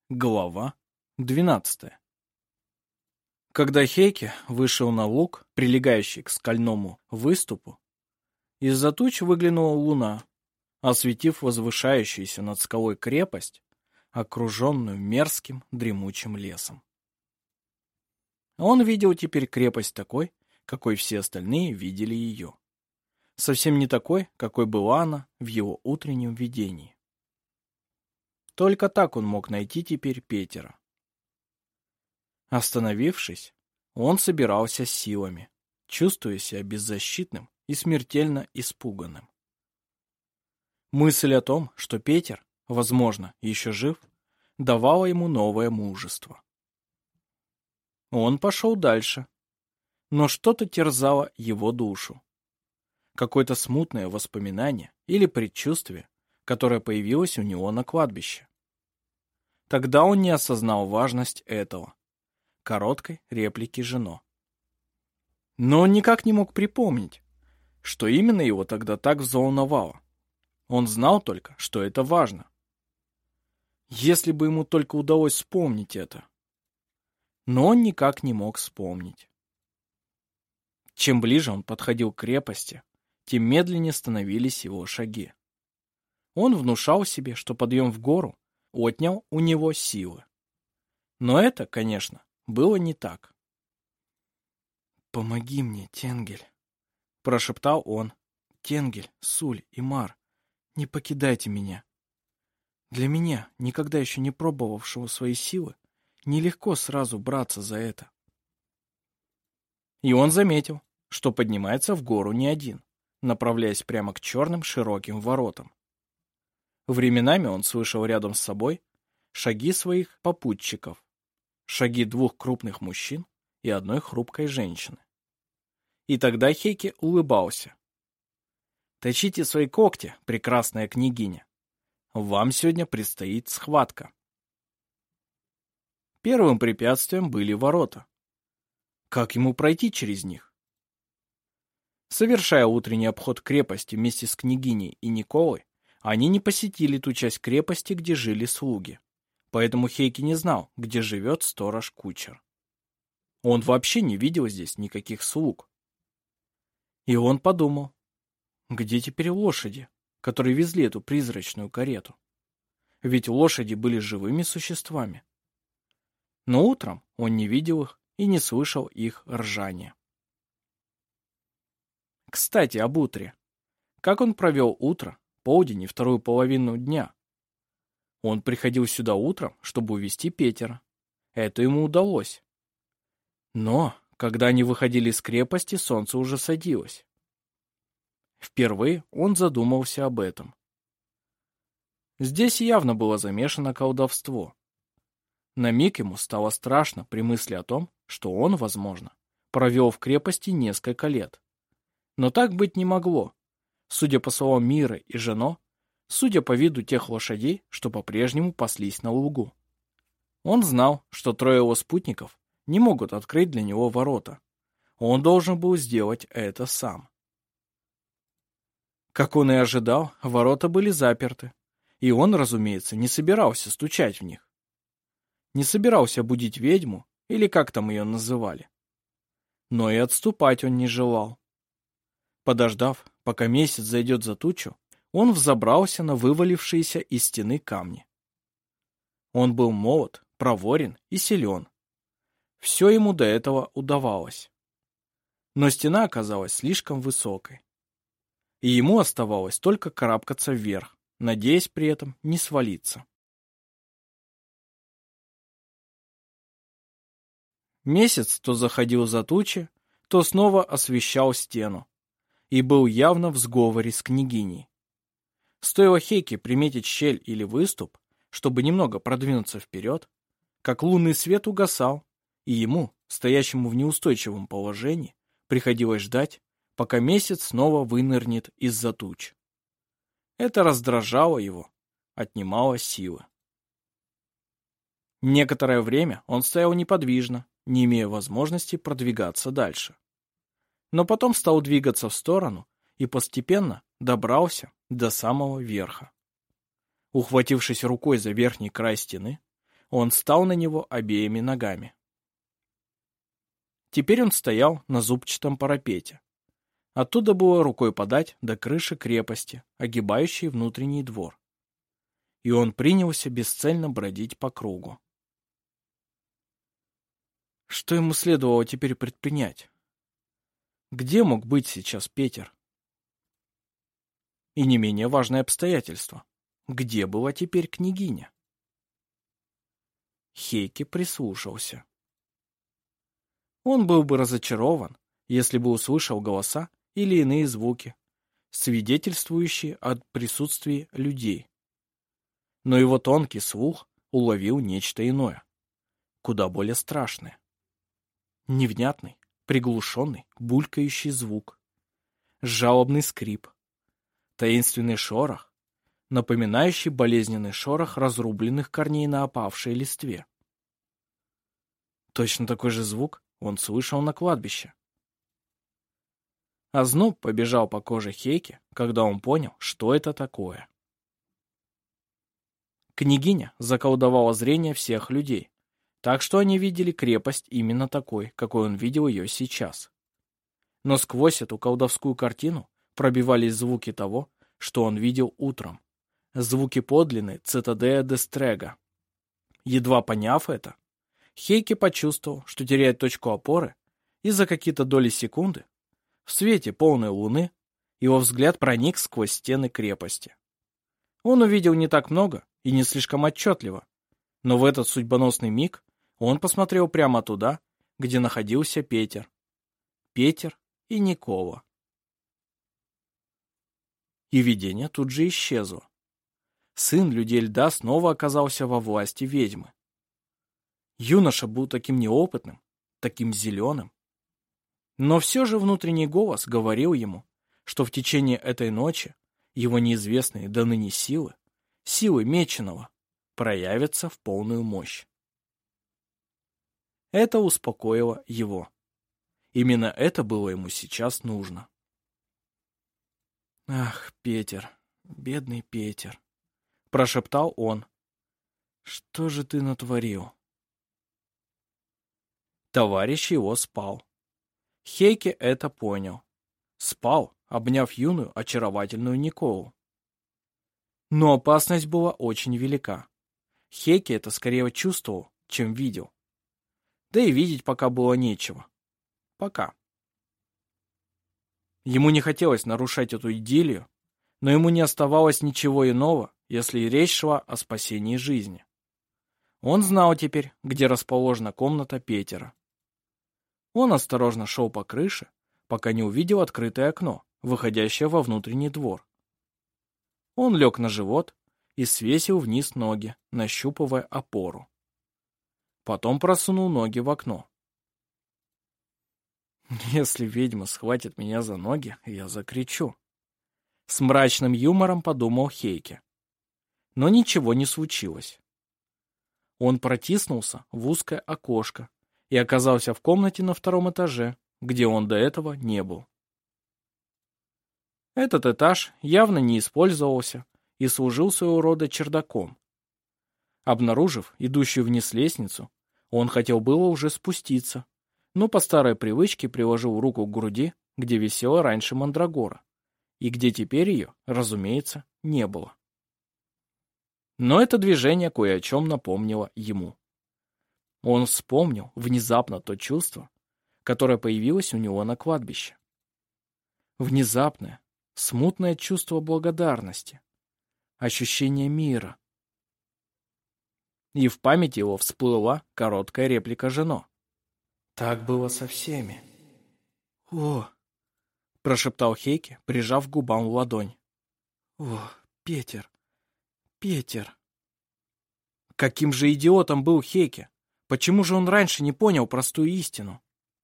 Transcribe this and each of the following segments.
Глава 12. Когда Хейки вышел на луг, прилегающий к скальному выступу, из-за туч выглянула луна, осветив возвышающуюся над скалой крепость, окруженную мерзким дремучим лесом. Он видел теперь крепость такой, какой все остальные видели ее. Совсем не такой, какой была она в его утреннем видении. Только так он мог найти теперь Петера. Остановившись, он собирался с силами, чувствуя себя беззащитным и смертельно испуганным. Мысль о том, что Петер, возможно, еще жив, давала ему новое мужество. Он пошел дальше, но что-то терзало его душу. Какое-то смутное воспоминание или предчувствие, которое появилось у него на кладбище. Тогда он не осознал важность этого, короткой реплики Жено. Но он никак не мог припомнить, что именно его тогда так взволновало. Он знал только, что это важно. Если бы ему только удалось вспомнить это. Но он никак не мог вспомнить. Чем ближе он подходил к крепости, тем медленнее становились его шаги. Он внушал себе, что подъем в гору отнял у него силы. Но это, конечно, было не так. «Помоги мне, Тенгель», — прошептал он. «Тенгель, Суль и Мар, не покидайте меня. Для меня, никогда еще не пробовавшего свои силы, нелегко сразу браться за это». И он заметил, что поднимается в гору не один, направляясь прямо к черным широким воротам. Временами он слышал рядом с собой шаги своих попутчиков, шаги двух крупных мужчин и одной хрупкой женщины. И тогда Хейки улыбался. «Точите свои когти, прекрасная княгиня. Вам сегодня предстоит схватка». Первым препятствием были ворота. Как ему пройти через них? Совершая утренний обход крепости вместе с княгиней и Николой, они не посетили ту часть крепости, где жили слуги. Поэтому Хейки не знал, где живет сторож-кучер. Он вообще не видел здесь никаких слуг. И он подумал, где теперь лошади, которые везли эту призрачную карету? Ведь лошади были живыми существами. Но утром он не видел их и не слышал их ржания. Кстати, об утре. Как он провел утро, полдень и вторую половину дня? Он приходил сюда утром, чтобы увести Петера. Это ему удалось. Но, когда они выходили из крепости, солнце уже садилось. Впервые он задумался об этом. Здесь явно было замешано колдовство. На миг ему стало страшно при мысли о том, что он, возможно, провел в крепости несколько лет. Но так быть не могло. Судя по словам Миры и Жено, судя по виду тех лошадей, что по-прежнему паслись на лугу. Он знал, что трое его спутников не могут открыть для него ворота. Он должен был сделать это сам. Как он и ожидал, ворота были заперты, и он, разумеется, не собирался стучать в них. Не собирался будить ведьму, или как там ее называли. Но и отступать он не желал. Подождав, пока месяц зайдет за тучу, он взобрался на вывалившиеся из стены камни. Он был молод, проворен и силен. Все ему до этого удавалось. Но стена оказалась слишком высокой. И ему оставалось только карабкаться вверх, надеясь при этом не свалиться. Месяц то заходил за тучи, то снова освещал стену, и был явно в сговоре с княгиней. Стоило Хейке приметить щель или выступ, чтобы немного продвинуться вперед, как лунный свет угасал, и ему, стоящему в неустойчивом положении, приходилось ждать, пока месяц снова вынырнет из-за туч. Это раздражало его, отнимало силы. Некоторое время он стоял неподвижно, не имея возможности продвигаться дальше. Но потом стал двигаться в сторону и постепенно добрался до самого верха. Ухватившись рукой за верхний край стены, Он встал на него обеими ногами. Теперь он стоял на зубчатом парапете. Оттуда было рукой подать до крыши крепости, огибающей внутренний двор. И он принялся бесцельно бродить по кругу. Что ему следовало теперь предпринять? Где мог быть сейчас Петер? И не менее важное обстоятельство. Где была теперь княгиня? Хейке прислушался. Он был бы разочарован, если бы услышал голоса или иные звуки, свидетельствующие о присутствии людей. Но его тонкий слух уловил нечто иное, куда более страшное. Невнятный, приглушенный, булькающий звук, жалобный скрип, таинственный шорох, напоминающий болезненный шорох разрубленных корней на опавшей листве. Точно такой же звук он слышал на кладбище. Озноб побежал по коже Хейке, когда он понял, что это такое. Княгиня заколдовала зрение всех людей, так что они видели крепость именно такой, какой он видел ее сейчас. Но сквозь эту колдовскую картину пробивались звуки того, что он видел утром. Звуки подлинной цитадея Дестрега. Едва поняв это, Хейке почувствовал, что теряет точку опоры, и за какие-то доли секунды, в свете полной луны, его взгляд проник сквозь стены крепости. Он увидел не так много и не слишком отчетливо, но в этот судьбоносный миг он посмотрел прямо туда, где находился Петер. Петер и Никола. И видение тут же исчезло. Сын людей льда снова оказался во власти ведьмы. Юноша был таким неопытным, таким зеленым. Но все же внутренний голос говорил ему, что в течение этой ночи его неизвестные до ныне силы, силы Меченого, проявятся в полную мощь. Это успокоило его. Именно это было ему сейчас нужно. «Ах, Петер, бедный Петер», — прошептал он, — «что же ты натворил?» Товарищ его спал. Хейке это понял. Спал, обняв юную, очаровательную Николу. Но опасность была очень велика. Хейке это скорее чувствовал, чем видел. Да и видеть пока было нечего. Пока. Ему не хотелось нарушать эту идиллию, но ему не оставалось ничего иного, если речь шла о спасении жизни. Он знал теперь, где расположена комната Петера. Он осторожно шел по крыше, пока не увидел открытое окно, выходящее во внутренний двор. Он лег на живот и свесил вниз ноги, нащупывая опору. Потом просунул ноги в окно. «Если ведьма схватит меня за ноги, я закричу», — с мрачным юмором подумал Хейке. Но ничего не случилось. Он протиснулся в узкое окошко и оказался в комнате на втором этаже, где он до этого не был. Этот этаж явно не использовался и служил своего рода чердаком. Обнаружив идущую вниз лестницу, он хотел было уже спуститься, но по старой привычке приложил руку к груди, где висела раньше мандрагора, и где теперь ее, разумеется, не было. Но это движение кое о чем напомнило ему. Он вспомнил внезапно то чувство, которое появилось у него на кладбище. Внезапное, смутное чувство благодарности, ощущение мира. И в памяти его всплыла короткая реплика Жено. «Так было со всеми». «О!» — прошептал Хейке, прижав к губам ладонь. «О, Петер! Петер!» Каким же идиотом был Хейке? Почему же он раньше не понял простую истину?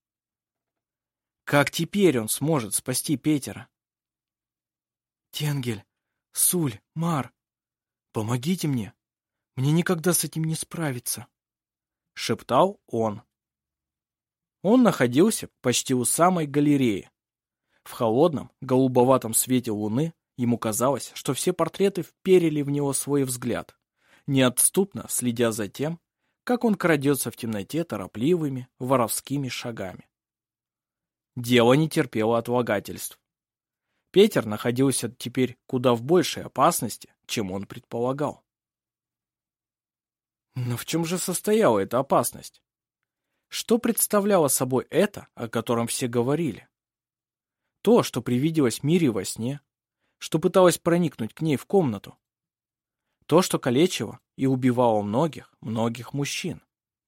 Как теперь он сможет спасти Петера? «Тенгель, Суль, Мар, помогите мне! Мне никогда с этим не справиться!» — шептал он. Он находился почти у самой галереи. В холодном, голубоватом свете луны ему казалось, что все портреты вперили в него свой взгляд, неотступно следя за тем, как он крадется в темноте торопливыми, воровскими шагами. Дело не терпело отлагательств. Петер находился теперь куда в большей опасности, чем он предполагал. Но в чем же состояла эта опасность? Что представляло собой это, о котором все говорили? То, что привиделось Мире во сне, что пыталось проникнуть к ней в комнату. То, что калечило и убивало многих, многих мужчин.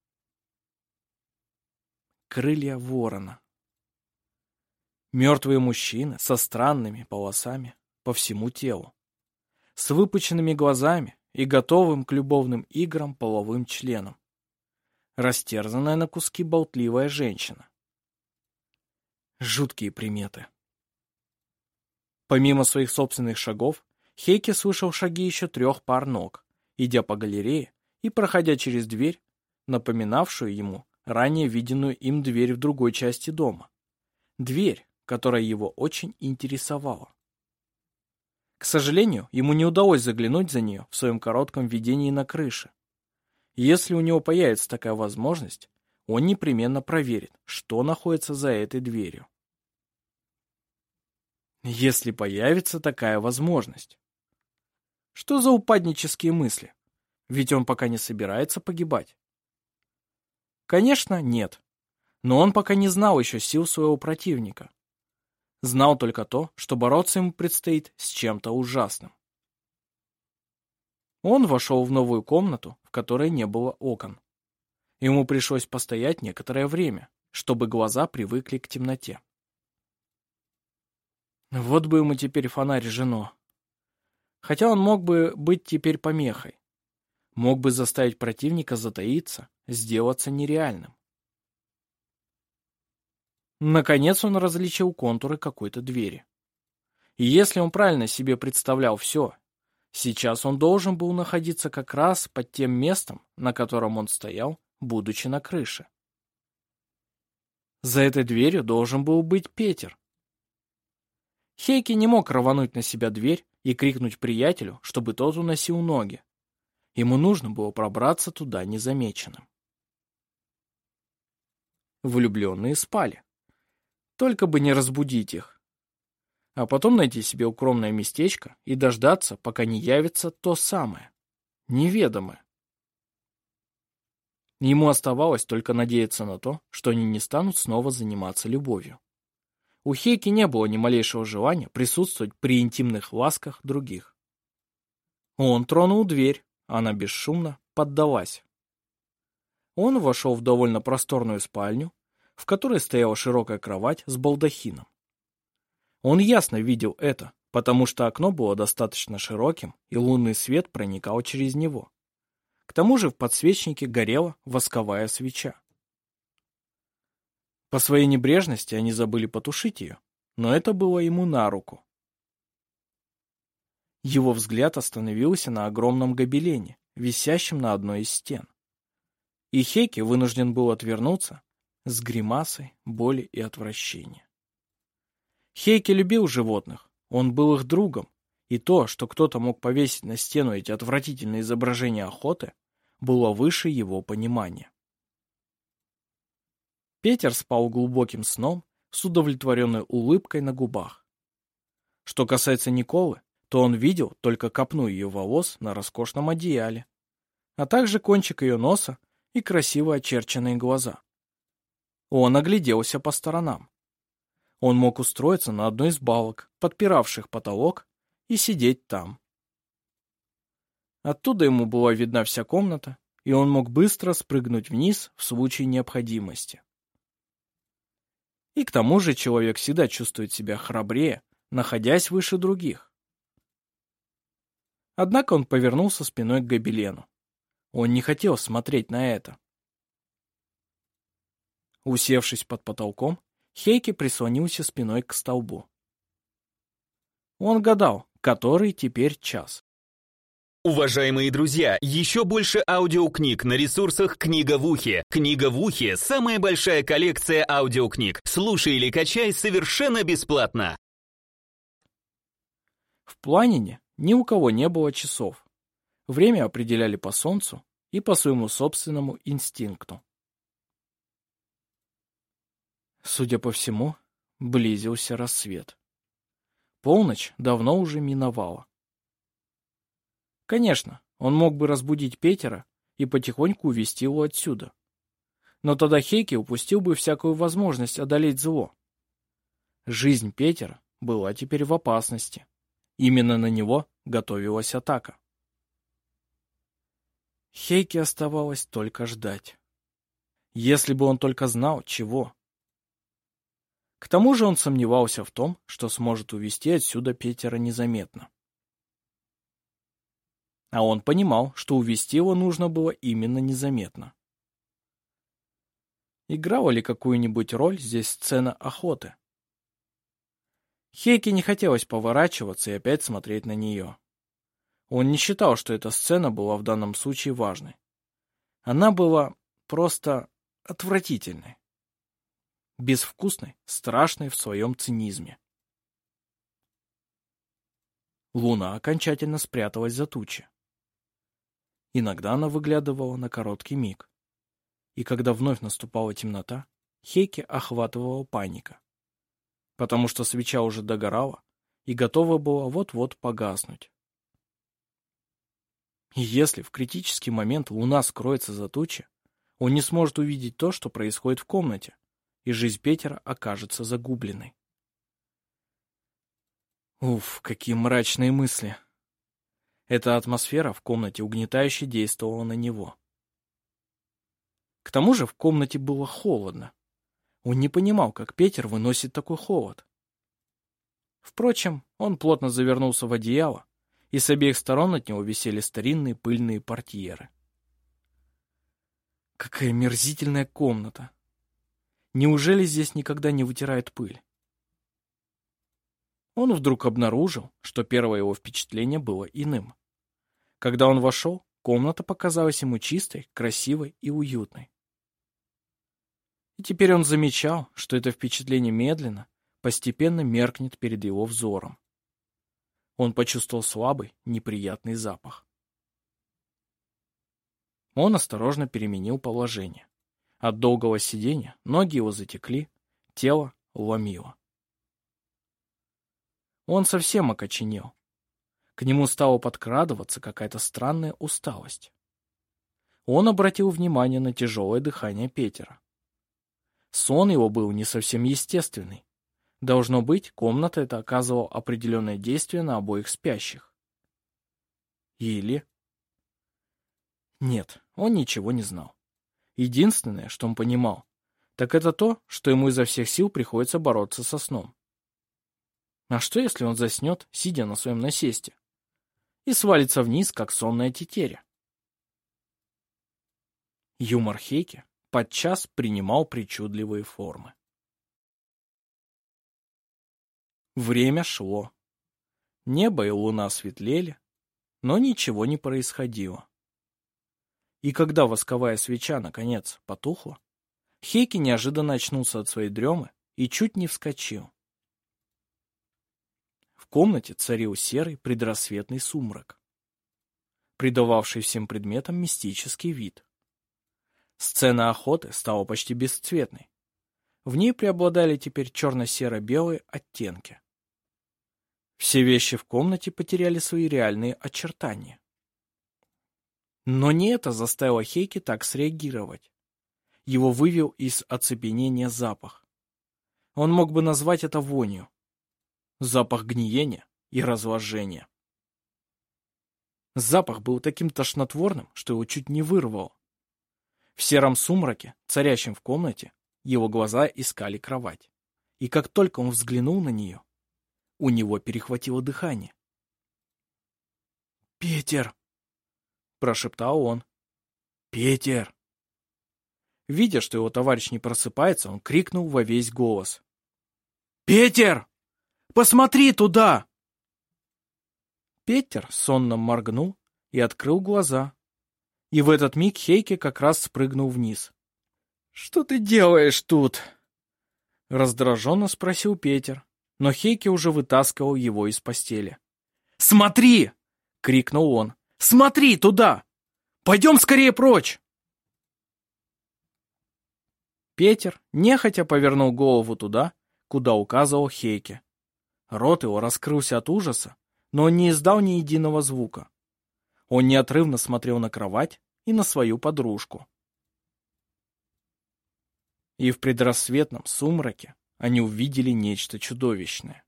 Крылья ворона. Мертвые мужчины со странными полосами по всему телу, с выпученными глазами и готовым к любовным играм половым членом. Растерзанная на куски болтливая женщина. Жуткие приметы. Помимо своих собственных шагов, Хейке слышал шаги еще 3 пар ног, идя по галерее и проходя через дверь, напоминавшую ему ранее виденную им дверь в другой части дома. Дверь, которая его очень интересовала. К сожалению, ему не удалось заглянуть за нее в своем коротком видении на крыше. И если у него появится такая возможность, он непременно проверит, что находится за этой дверью. Если появится такая возможность. Что за упаднические мысли? Ведь он пока не собирается погибать. Конечно, нет. Но он пока не знал еще сил своего противника. Знал только то, что бороться ему предстоит с чем-то ужасным. Он вошел в новую комнату, в которой не было окон. Ему пришлось постоять некоторое время, чтобы глаза привыкли к темноте. Вот бы ему теперь фонарь жено. Хотя он мог бы быть теперь помехой. Мог бы заставить противника затаиться, сделаться нереальным. Наконец он различил контуры какой-то двери. И если он правильно себе представлял все, сейчас он должен был находиться как раз под тем местом, на котором он стоял, будучи на крыше. За этой дверью должен был быть Петер. Хейке не мог рвануть на себя дверь и крикнуть приятелю, чтобы тот уносил ноги. Ему нужно было пробраться туда незамеченным. Влюбленные спали. Только бы не разбудить их. А потом найти себе укромное местечко и дождаться, пока не явится то самое, неведомое. Ему оставалось только надеяться на то, что они не станут снова заниматься любовью. У Хейки не было ни малейшего желания присутствовать при интимных ласках других. Он тронул дверь, она бесшумно поддалась. Он вошел в довольно просторную спальню, в которой стояла широкая кровать с балдахином. Он ясно видел это, потому что окно было достаточно широким, и лунный свет проникал через него. К тому же в подсвечнике горела восковая свеча. По своей небрежности они забыли потушить ее, но это было ему на руку. Его взгляд остановился на огромном гобелене, висящем на одной из стен. И Хейке вынужден был отвернуться с гримасой боли и отвращения. Хейке любил животных, он был их другом, и то, что кто-то мог повесить на стену эти отвратительные изображения охоты, было выше его понимания. Петер спал глубоким сном с удовлетворенной улыбкой на губах. Что касается Николы, то он видел только копну ее волос на роскошном одеяле, а также кончик ее носа и красиво очерченные глаза. Он огляделся по сторонам. Он мог устроиться на одной из балок, подпиравших потолок, и сидеть там. Оттуда ему была видна вся комната, и он мог быстро спрыгнуть вниз в случае необходимости. И к тому же человек всегда чувствует себя храбрее, находясь выше других. Однако он повернулся спиной к гобелену. Он не хотел смотреть на это. Усевшись под потолком, Хейке прислонился спиной к столбу. Он гадал, который теперь час. Уважаемые друзья, еще больше аудиокниг на ресурсах «Книга в ухе». «Книга в ухе» — самая большая коллекция аудиокниг. Слушай или качай совершенно бесплатно. В Планине ни у кого не было часов. Время определяли по солнцу и по своему собственному инстинкту. Судя по всему, близился рассвет. Полночь давно уже миновала. Конечно, он мог бы разбудить Петера и потихоньку увести его отсюда. Но тогда Хейке упустил бы всякую возможность одолеть зло. Жизнь Петера была теперь в опасности. Именно на него готовилась атака. Хейке оставалось только ждать. Если бы он только знал, чего. К тому же он сомневался в том, что сможет увести отсюда Петера незаметно. А он понимал, что увести его нужно было именно незаметно. Играла ли какую-нибудь роль здесь сцена охоты? Хейке не хотелось поворачиваться и опять смотреть на нее. Он не считал, что эта сцена была в данном случае важной. Она была просто отвратительной. Безвкусной, страшной в своем цинизме. Луна окончательно спряталась за тучи. Иногда она выглядывала на короткий миг. И когда вновь наступала темнота, Хейке охватывала паника. Потому что свеча уже догорала и готова была вот-вот погаснуть. И если в критический момент луна скроется за тучи, он не сможет увидеть то, что происходит в комнате, и жизнь Петера окажется загубленной. Уф, какие мрачные мысли. Эта атмосфера в комнате угнетающе действовала на него. К тому же в комнате было холодно. Он не понимал, как Петер выносит такой холод. Впрочем, он плотно завернулся в одеяло, и с обеих сторон от него висели старинные пыльные портьеры. Какая мерзительная комната! Неужели здесь никогда не вытирают пыль? Он вдруг обнаружил, что первое его впечатление было иным. Когда он вошел, комната показалась ему чистой, красивой и уютной. И теперь он замечал, что это впечатление медленно, постепенно меркнет перед его взором. Он почувствовал слабый, неприятный запах. Он осторожно переменил положение. От долгого сидения ноги его затекли, тело ломило. Он совсем окоченел. К нему стала подкрадываться какая-то странная усталость. Он обратил внимание на тяжелое дыхание Петера. Сон его был не совсем естественный. Должно быть, комната эта оказывала определенное действие на обоих спящих. Или... Нет, он ничего не знал. Единственное, что он понимал, так это то, что ему изо всех сил приходится бороться со сном. А что, если он заснет, сидя на своем насесте, и свалится вниз, как сонная тетеря? Юмор Хейке подчас принимал причудливые формы. Время шло. Небо и луна светлели, но ничего не происходило. И когда восковая свеча, наконец, потухла, Хейке неожиданно очнулся от своей дремы и чуть не вскочил. В комнате царил серый предрассветный сумрак, придававший всем предметам мистический вид. Сцена охоты стала почти бесцветной. В ней преобладали теперь черно-серо-белые оттенки. Все вещи в комнате потеряли свои реальные очертания. Но не это заставило Хейке так среагировать. Его вывел из оцепенения запах. Он мог бы назвать это вонью. Запах гниения и разложения. Запах был таким тошнотворным, что его чуть не вырвало. В сером сумраке, царящем в комнате, его глаза искали кровать. И как только он взглянул на нее, у него перехватило дыхание. «Петер!» — прошептал он. «Петер!» Видя, что его товарищ не просыпается, он крикнул во весь голос. «Петер! Посмотри туда!» Петер сонно моргнул и открыл глаза. И в этот миг Хейке как раз спрыгнул вниз. «Что ты делаешь тут?» Раздраженно спросил Петер, но Хейке уже вытаскивал его из постели. «Смотри!» — крикнул он. «Смотри туда! Пойдем скорее прочь!» Петер нехотя повернул голову туда, куда указывал Хейке. Рот его раскрылся от ужаса, но он не издал ни единого звука. Он неотрывно смотрел на кровать и на свою подружку. И в предрассветном сумраке они увидели нечто чудовищное.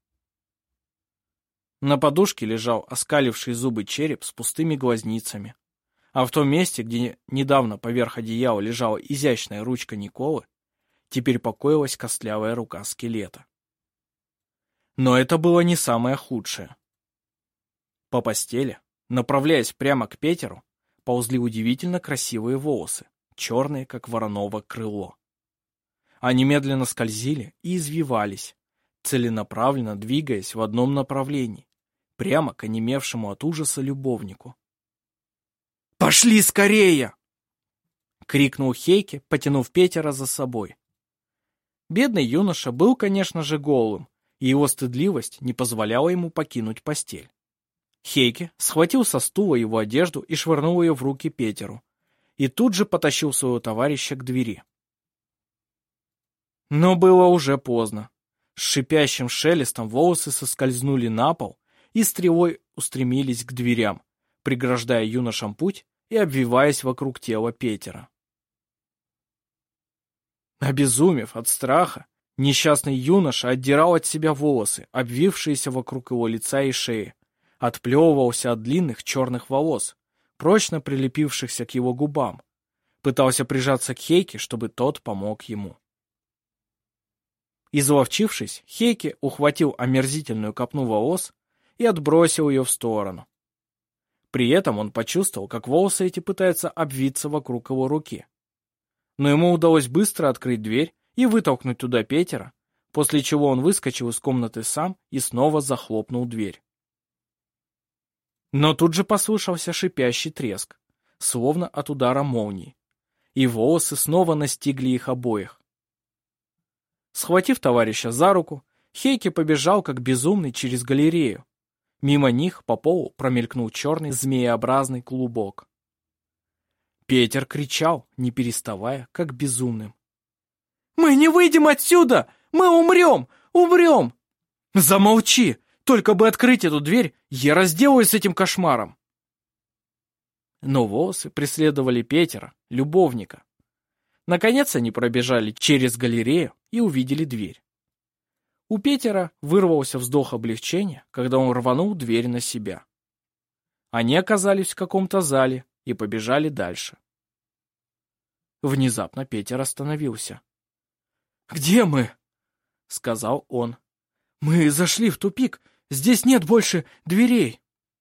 На подушке лежал оскаливший зубы череп с пустыми глазницами, а в том месте, где недавно поверх одеяла лежала изящная ручка Николы, теперь покоилась костлявая рука скелета. Но это было не самое худшее. По постели, направляясь прямо к Петеру, ползли удивительно красивые волосы, черные, как вороново крыло. Они медленно скользили и извивались, целенаправленно двигаясь в одном направлении, прямо к онемевшему от ужаса любовнику. «Пошли скорее!» — крикнул Хейке, потянув Петера за собой. Бедный юноша был, конечно же, голым, и его стыдливость не позволяла ему покинуть постель. Хейке схватил со стула его одежду и швырнул ее в руки Петеру, и тут же потащил своего товарища к двери. Но было уже поздно. С шипящим шелестом волосы соскользнули на пол и стрелой устремились к дверям, преграждая юношам путь и обвиваясь вокруг тела Петера. Обезумев от страха, несчастный юноша отдирал от себя волосы, обвившиеся вокруг его лица и шеи, отплевывался от длинных черных волос, прочно прилепившихся к его губам, пытался прижаться к Хейке, чтобы тот помог ему. Изловчившись, Хейке ухватил омерзительную копну волос и отбросил ее в сторону. При этом он почувствовал, как волосы эти пытаются обвиться вокруг его руки. Но ему удалось быстро открыть дверь и вытолкнуть туда Петера, после чего он выскочил из комнаты сам и снова захлопнул дверь. Но тут же послышался шипящий треск, словно от удара молнии, и волосы снова настигли их обоих. Схватив товарища за руку, Хейке побежал как безумный через галерею. Мимо них по полу промелькнул черный змееобразный клубок. Петер кричал, не переставая, как безумным. «Мы не выйдем отсюда! Мы умрем! Умрем!» «Замолчи! Только бы открыть эту дверь, я разделаюсь с этим кошмаром!» Но волосы преследовали Петера, любовника. Наконец они пробежали через галерею и увидели дверь. У Петера вырвался вздох облегчения, когда он рванул дверь на себя. Они оказались в каком-то зале и побежали дальше. Внезапно Петер остановился. «Где мы?» — сказал он. «Мы зашли в тупик. Здесь нет больше дверей».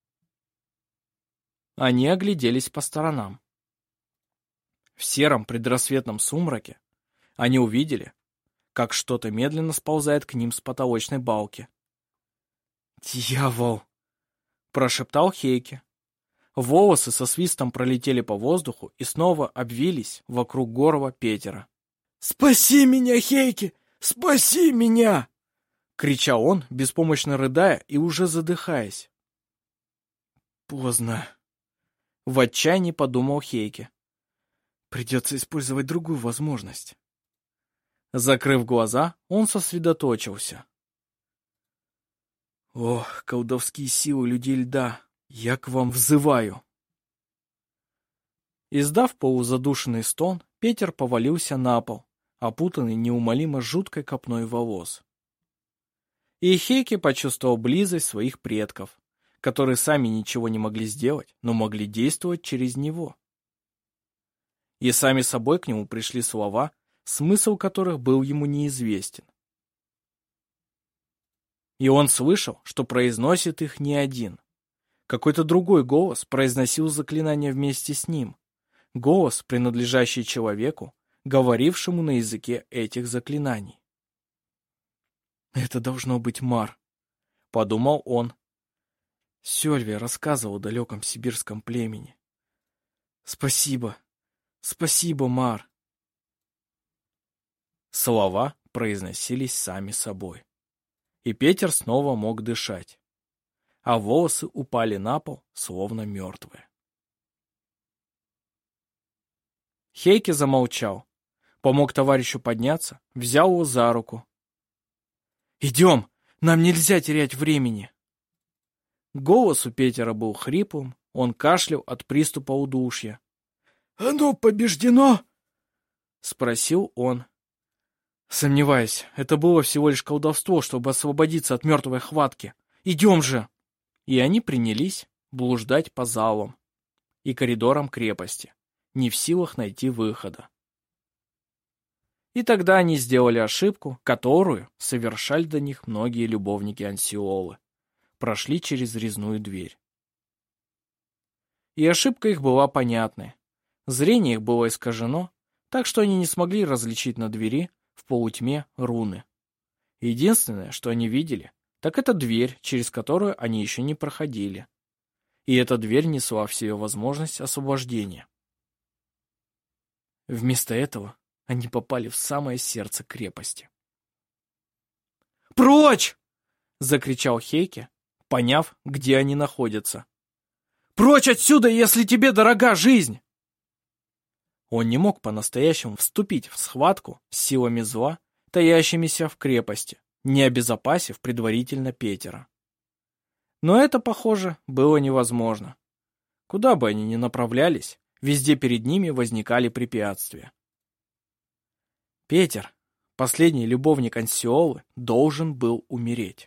Они огляделись по сторонам. В сером предрассветном сумраке они увидели, как что-то медленно сползает к ним с потолочной балки. «Дьявол!» — прошептал Хейке. Волосы со свистом пролетели по воздуху и снова обвились вокруг горла Петера. «Спаси меня, Хейке! Спаси меня!» — кричал он, беспомощно рыдая и уже задыхаясь. «Поздно!» — в отчаянии подумал Хейке. «Придется использовать другую возможность». Закрыв глаза, он сосредоточился. «Ох, колдовские силы людей льда! Я к вам взываю!» Издав полузадушенный стон, Петер повалился на пол, опутанный неумолимо жуткой копной волос. И Хейке почувствовал близость своих предков, которые сами ничего не могли сделать, но могли действовать через него. И сами собой к нему пришли слова, смысл которых был ему неизвестен. И он слышал, что произносит их не один. Какой-то другой голос произносил заклинание вместе с ним. Голос, принадлежащий человеку, говорившему на языке этих заклинаний. «Это должно быть Мар», — подумал он. Сёльвия рассказывал о далеком сибирском племени. «Спасибо, спасибо, Мар». Слова произносились сами собой. И Петер снова мог дышать. А волосы упали на пол, словно мертвые. Хейке замолчал, помог товарищу подняться, взял его за руку. «Идем, нам нельзя терять времени!» Голос у Петера был хриплым, он кашлял от приступа удушья. «Оно побеждено?» — спросил он. «Сомневаюсь, это было всего лишь колдовство, чтобы освободиться от мертвой хватки. Идем же!» И они принялись блуждать по залам и коридорам крепости, не в силах найти выхода. И тогда они сделали ошибку, которую совершали до них многие любовники Ансиолы. Прошли через резную дверь. И ошибка их была понятной. Зрение их было искажено, так что они не смогли различить на двери в полутьме руны. Единственное, что они видели, так это дверь, через которую они еще не проходили. И эта дверь несла в себе возможность освобождения. Вместо этого они попали в самое сердце крепости. «Прочь!» — закричал Хейке, поняв, где они находятся. «Прочь отсюда, если тебе дорога жизнь!» Он не мог по-настоящему вступить в схватку с силами зла, таящимися в крепости, не обезопасив предварительно Петера. Но это, похоже, было невозможно. Куда бы они ни направлялись, везде перед ними возникали препятствия. Петер, последний любовник Ансиолы, должен был умереть.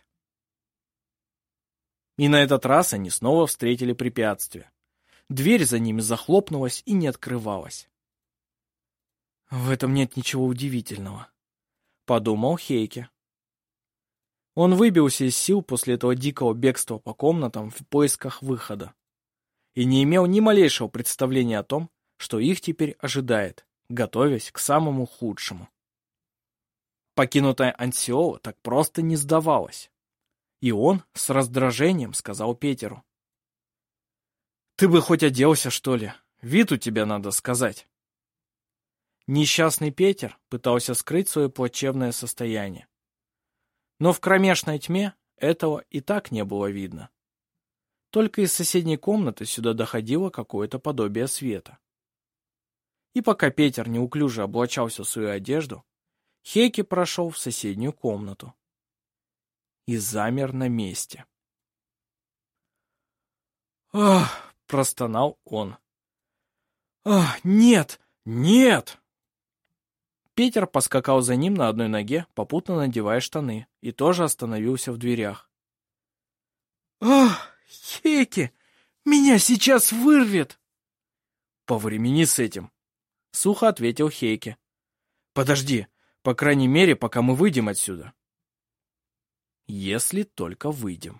И на этот раз они снова встретили препятствие. Дверь за ними захлопнулась и не открывалась. «В этом нет ничего удивительного», — подумал Хейке. Он выбился из сил после этого дикого бегства по комнатам в поисках выхода и не имел ни малейшего представления о том, что их теперь ожидает, готовясь к самому худшему. Покинутая Ансиола так просто не сдавалась. И он с раздражением сказал Петеру: «Ты бы хоть оделся, что ли? Вид у тебя, надо сказать». Несчастный Петер пытался скрыть свое плачевное состояние. Но в кромешной тьме этого и так не было видно. Только из соседней комнаты сюда доходило какое-то подобие света. И пока Петер неуклюже облачался в свою одежду, Хейке прошел в соседнюю комнату и замер на месте. «Ах!» — простонал он. «Ах, нет! Нет!» Петер поскакал за ним на одной ноге, попутно надевая штаны, и тоже остановился в дверях. «Ах, Хейке! Меня сейчас вырвет!» «Повремени с этим!» — сухо ответил Хейке. «Подожди, по крайней мере, пока мы выйдем отсюда». «Если только выйдем».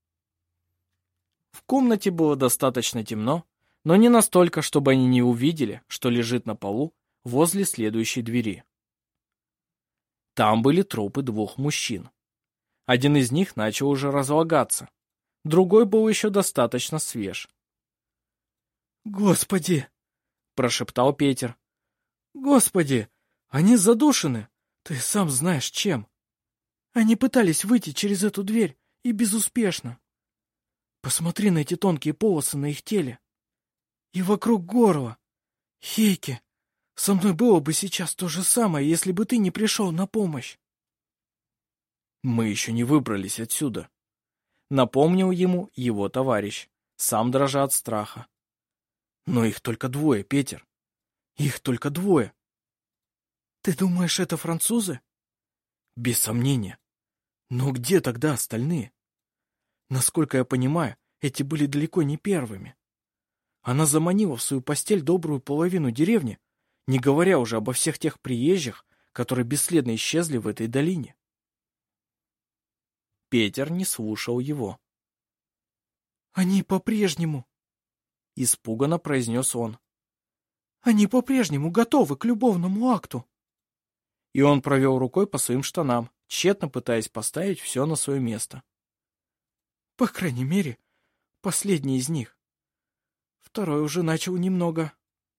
В комнате было достаточно темно, но не настолько, чтобы они не увидели, что лежит на полу возле следующей двери. Там были трупы двух мужчин. Один из них начал уже разлагаться, другой был еще достаточно свеж. «Господи!» — прошептал Петер. «Господи! Они задушены! Ты сам знаешь чем! Они пытались выйти через эту дверь, и безуспешно. Посмотри на эти тонкие полосы на их теле. И вокруг горла. Хейке, со мной было бы сейчас то же самое, если бы ты не пришел на помощь». «Мы еще не выбрались отсюда», — напомнил ему его товарищ, сам дрожа от страха. «Но их только двое, Петер. Их только двое». «Ты думаешь, это французы?» «Без сомнения. Но где тогда остальные? Насколько я понимаю, эти были далеко не первыми. Она заманила в свою постель добрую половину деревни, не говоря уже обо всех тех приезжих, которые бесследно исчезли в этой долине». Петер не слушал его. «Они по-прежнему...» — испуганно произнес он. «Они по-прежнему готовы к любовному акту». И он провел рукой по своим штанам, тщетно пытаясь поставить все на свое место. «По крайней мере, последний из них. Второй уже начал немного...»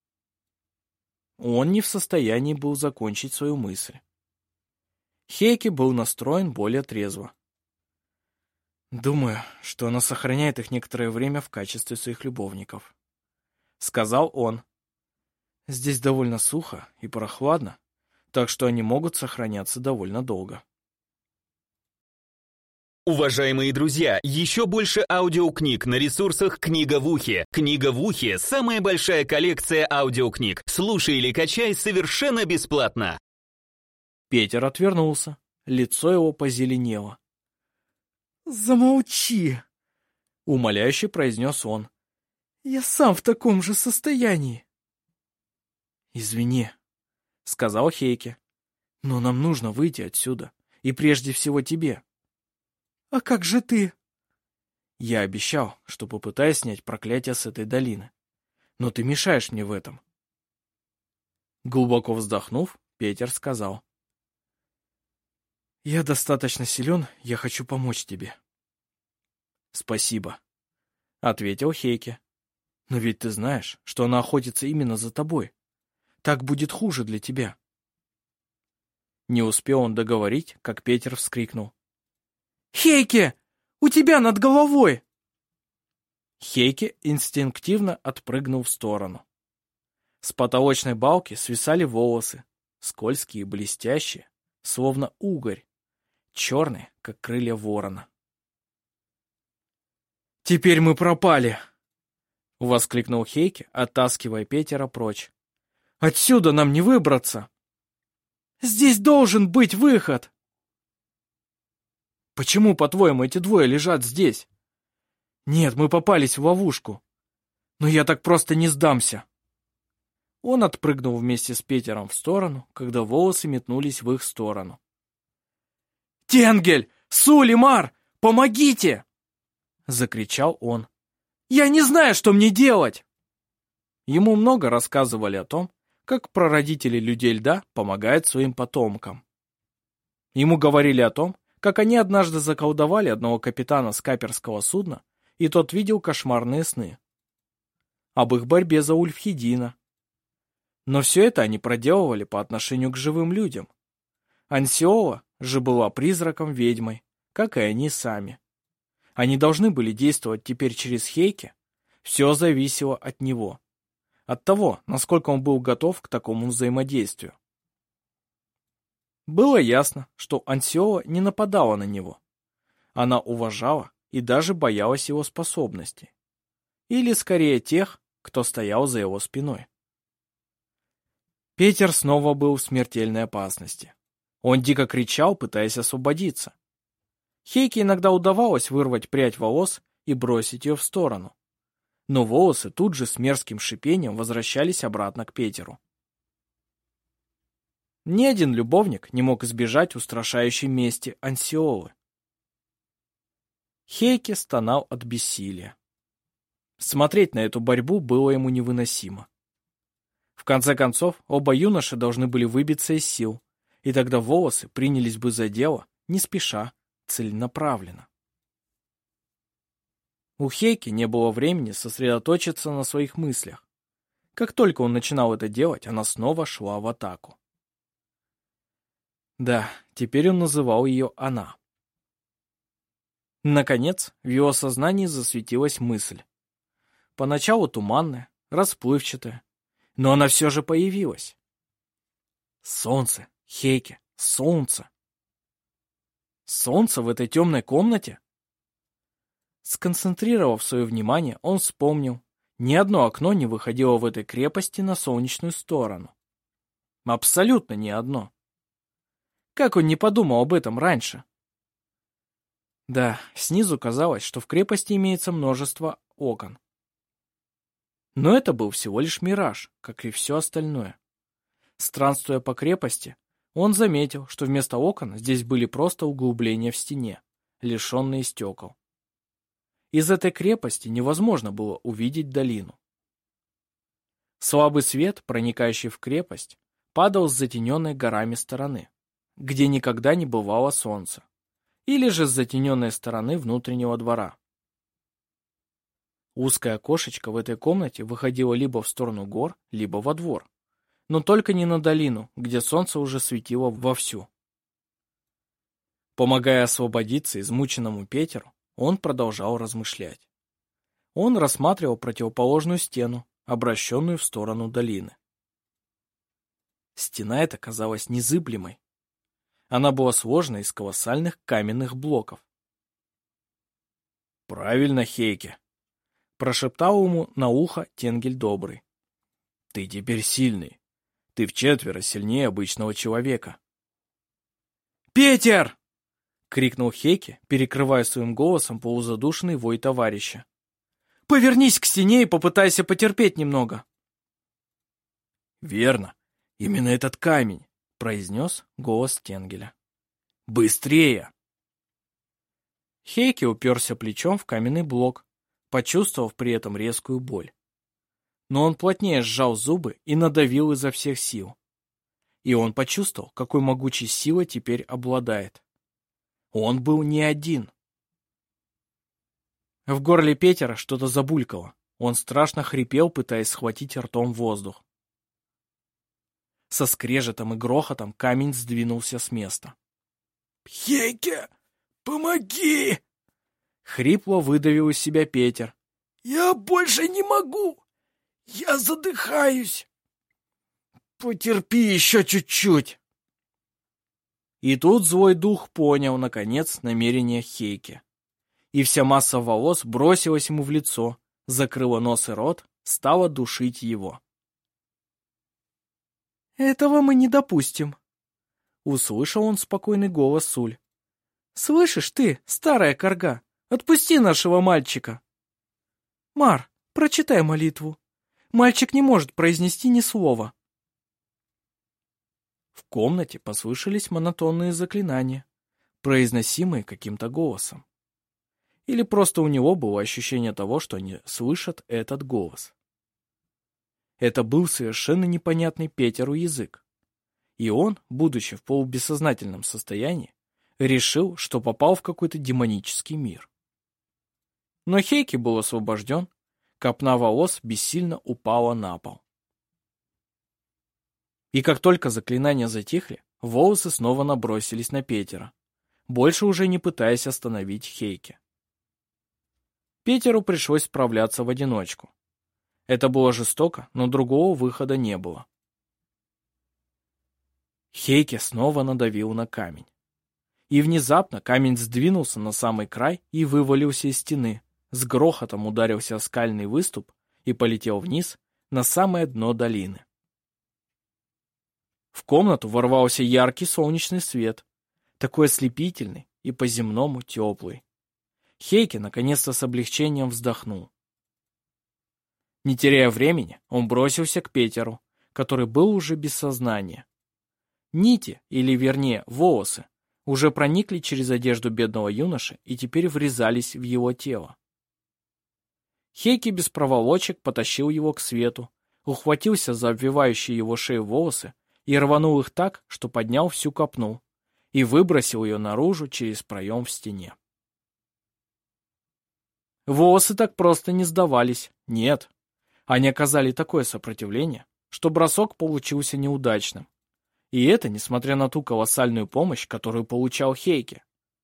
Он не в состоянии был закончить свою мысль. Хейке был настроен более трезво. «Думаю, что она сохраняет их некоторое время в качестве своих любовников», — сказал он. Здесь довольно сухо и прохладно, так что они могут сохраняться довольно долго. Уважаемые друзья, еще больше аудиокниг на ресурсах «Книга в ухе». «Книга в ухе» — самая большая коллекция аудиокниг. Слушай или качай совершенно бесплатно. Петер отвернулся, лицо его позеленело. «Замолчи!» — умоляюще произнес он. «Я сам в таком же состоянии». «Извини», — сказал Хейке, — «но нам нужно выйти отсюда, и прежде всего тебе». «А как же ты?» «Я обещал, что попытаюсь снять проклятие с этой долины, но ты мешаешь мне в этом». Глубоко вздохнув, Петер сказал: «Я достаточно силен, я хочу помочь тебе». «Спасибо», — ответил Хейке. «Но ведь ты знаешь, что она охотится именно за тобой. Так будет хуже для тебя». Не успел он договорить, как Петер вскрикнул: «Хейке! У тебя над головой!» Хейке инстинктивно отпрыгнул в сторону. С потолочной балки свисали волосы, скользкие и блестящие, словно угорь, черные, как крылья ворона. «Теперь мы пропали!» — воскликнул Хейке, оттаскивая Петера прочь. «Отсюда нам не выбраться! Здесь должен быть выход!» «Почему, по-твоему, эти двое лежат здесь? Нет, мы попались в ловушку. Но я так просто не сдамся!» Он отпрыгнул вместе с Петером в сторону, когда волосы метнулись в их сторону. «Тенгель! Сулеймар! Помогите!» — закричал он. «Я не знаю, что мне делать!» Ему много рассказывали о том, как прародители людей льда помогают своим потомкам. Ему говорили о том, как они однажды заколдовали одного капитана с каперского судна, и тот видел кошмарные сны. Об их борьбе за Ульфхедина. Но все это они проделывали по отношению к живым людям. Ансиола же была призраком-ведьмой, как и они сами. Они должны были действовать теперь через Хейке. Все зависело от него. От того, насколько он был готов к такому взаимодействию. Было ясно, что Ансиола не нападала на него. Она уважала и даже боялась его способностей. Или, скорее, тех, кто стоял за его спиной. Петер снова был в смертельной опасности. Он дико кричал, пытаясь освободиться. Хейке иногда удавалось вырвать прядь волос и бросить ее в сторону. Но волосы тут же с мерзким шипением возвращались обратно к Петеру. Ни один любовник не мог избежать устрашающей мести Ансиолы. Хейке стонал от бессилия. Смотреть на эту борьбу было ему невыносимо. В конце концов, оба юноши должны были выбиться из сил, и тогда волосы принялись бы за дело, не спеша, целенаправленно. У Хейке не было времени сосредоточиться на своих мыслях. Как только он начинал это делать, она снова шла в атаку. Да, теперь он называл ее «она». Наконец, в его сознании засветилась мысль. Поначалу туманная, расплывчатая, но она все же появилась. Солнце, Хейке, солнце. Солнце в этой темной комнате? Сконцентрировав свое внимание, он вспомнил, ни одно окно не выходило в этой крепости на солнечную сторону. Абсолютно ни одно. Как он не подумал об этом раньше? Да, снизу казалось, что в крепости имеется множество окон. Но это был всего лишь мираж, как и все остальное. Странствуя по крепости, он заметил, что вместо окон здесь были просто углубления в стене, лишенные стекол. Из этой крепости невозможно было увидеть долину. Слабый свет, проникающий в крепость, падал с затененной горами стороны, где никогда не бывало солнца, или же с затененной стороны внутреннего двора. Узкое окошечко в этой комнате выходило либо в сторону гор, либо во двор, но только не на долину, где солнце уже светило вовсю. Помогая освободиться измученному Петеру, он продолжал размышлять. Он рассматривал противоположную стену, обращенную в сторону долины. Стена эта казалась незыблемой. Она была сложена из колоссальных каменных блоков. «Правильно, Хейке», — прошептал ему на ухо Тенгель Добрый. «Ты теперь сильный. Ты вчетверо сильнее обычного человека». «Петер!» — крикнул Хейке, перекрывая своим голосом полузадушенный вой товарища. «Повернись к стене и попытайся потерпеть немного». «Верно, именно этот камень», — произнес голос Тенгеля. «Быстрее!» Хейке уперся плечом в каменный блок, почувствовав при этом резкую боль. Но он плотнее сжал зубы и надавил изо всех сил. И он почувствовал, какой могучей силой теперь обладает. Он был не один. В горле Петера что-то забулькало. Он страшно хрипел, пытаясь схватить ртом воздух. Со скрежетом и грохотом камень сдвинулся с места. «Хейке, помоги!» Хрипло выдавил из себя Петер. «Я больше не могу! Я задыхаюсь!» «Потерпи еще чуть-чуть!» И тут злой дух понял, наконец, намерение Хейке. И вся масса волос бросилась ему в лицо, закрыла нос и рот, стала душить его. «Этого мы не допустим», — услышал он спокойный голос Суль. «Слышишь ты, старая корга, отпусти нашего мальчика!» «Мар, прочитай молитву. Мальчик не может произнести ни слова». В комнате послышались монотонные заклинания, произносимые каким-то голосом. Или просто у него было ощущение того, что они слышат этот голос. Это был совершенно непонятный Петеру язык. И он, будучи в полубессознательном состоянии, решил, что попал в какой-то демонический мир. Но Хейке был освобожден, копна волос бессильно упала на пол. И как только заклинания затихли, волосы снова набросились на Петера, больше уже не пытаясь остановить Хейке. Петеру пришлось справляться в одиночку. Это было жестоко, но другого выхода не было. Хейке снова надавил на камень. И внезапно камень сдвинулся на самый край и вывалился из стены, с грохотом ударился о скальный выступ и полетел вниз на самое дно долины. В комнату ворвался яркий солнечный свет, такой ослепительный и по-земному теплый. Хейке наконец-то с облегчением вздохнул. Не теряя времени, он бросился к Петеру, который был уже без сознания. Нити, или вернее волосы, уже проникли через одежду бедного юноши и теперь врезались в его тело. Хейке без проволочек потащил его к свету, ухватился за обвивающие его шею волосы и рванул их так, что поднял всю копну, и выбросил ее наружу через проем в стене. Волосы так просто не сдавались, нет. Они оказали такое сопротивление, что бросок получился неудачным. И это несмотря на ту колоссальную помощь, которую получал Хейке.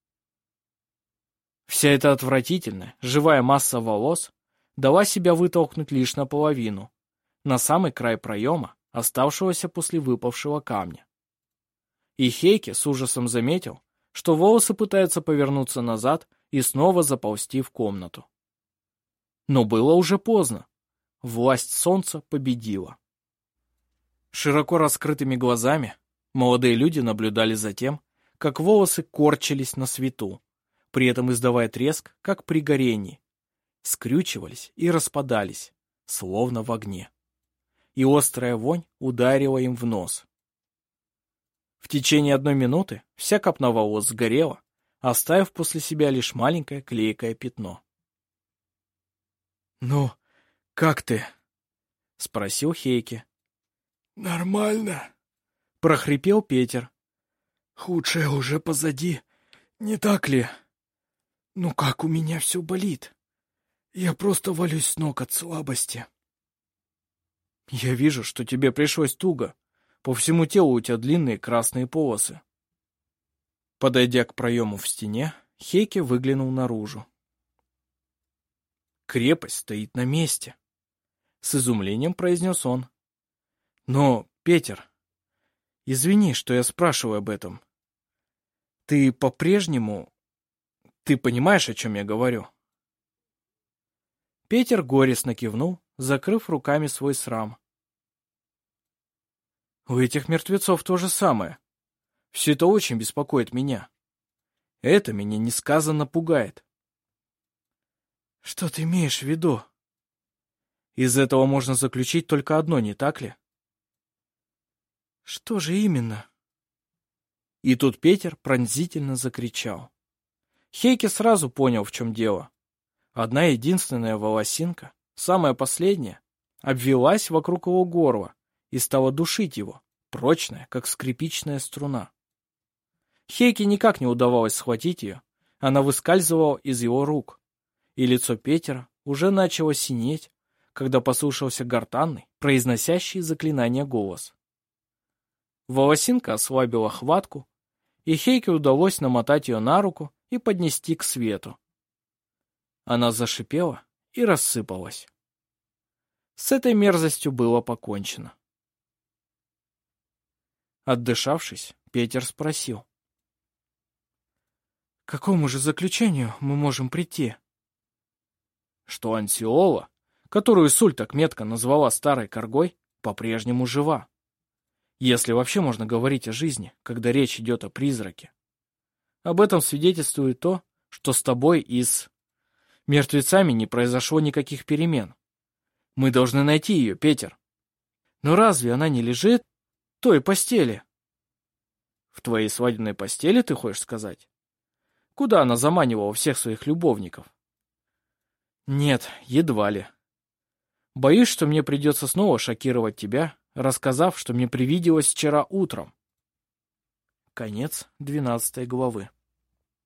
Вся эта отвратительная, живая масса волос дала себя вытолкнуть лишь наполовину, на самый край проема, оставшегося после выпавшего камня. И Хейке с ужасом заметил, что волосы пытаются повернуться назад и снова заползти в комнату. Но было уже поздно. Власть солнца победила. Широко раскрытыми глазами молодые люди наблюдали за тем, как волосы корчились на свету, при этом издавая треск, как при горении, скрючивались и распадались, словно в огне. И острая вонь ударила им в нос. В течение 1 минуты вся копна волос сгорела, оставив после себя лишь маленькое клейкое пятно. «Ну, как ты?» — спросил Хейке. «Нормально», — прохрипел Петер. «Худшее уже позади, не так ли? Ну как у меня все болит? Я просто валюсь с ног от слабости». «Я вижу, что тебе пришлось туго. По всему телу у тебя длинные красные полосы». Подойдя к проему в стене, Хейке выглянул наружу. «Крепость стоит на месте», — с изумлением произнес он. «Но, Петер, Извини, что я спрашиваю об этом. Ты по-прежнему... Ты понимаешь, о чем я говорю?» Петер горестно кивнул, закрыв руками свой срам. «У этих мертвецов то же самое. Все это очень беспокоит меня. Это меня несказанно пугает». «Что ты имеешь в виду?» «Из этого можно заключить только одно, не так ли?» «Что же именно?» И тут Петер пронзительно закричал. Хейке сразу понял, в чем дело. Одна единственная волосинка, самая последняя, обвилась вокруг его горла и стала душить его, прочная, как скрипичная струна. Хейке никак не удавалось схватить ее, она выскальзывала из его рук, и лицо Петера уже начало синеть, когда послышался гортанный, произносящий заклинание голос. Волосинка ослабила хватку, и Хейке удалось намотать ее на руку и поднести к свету. Она зашипела и рассыпалась. С этой мерзостью было покончено. Отдышавшись, Петер спросил: «К какому же заключению мы можем прийти?» Что Ансиола, которую Суль так метко назвала старой коргой, по-прежнему жива. Если вообще можно говорить о жизни, когда речь идет о призраке. Об этом свидетельствует то, что с тобой и с мертвецами не произошло никаких перемен. Мы должны найти ее, Петер. Но разве она не лежит в той постели? В твоей свадебной постели, ты хочешь сказать? Куда она заманивала всех своих любовников? Нет, едва ли. Боюсь, что мне придется снова шокировать тебя, рассказав, что мне привиделось вчера утром. Конец 12 главы.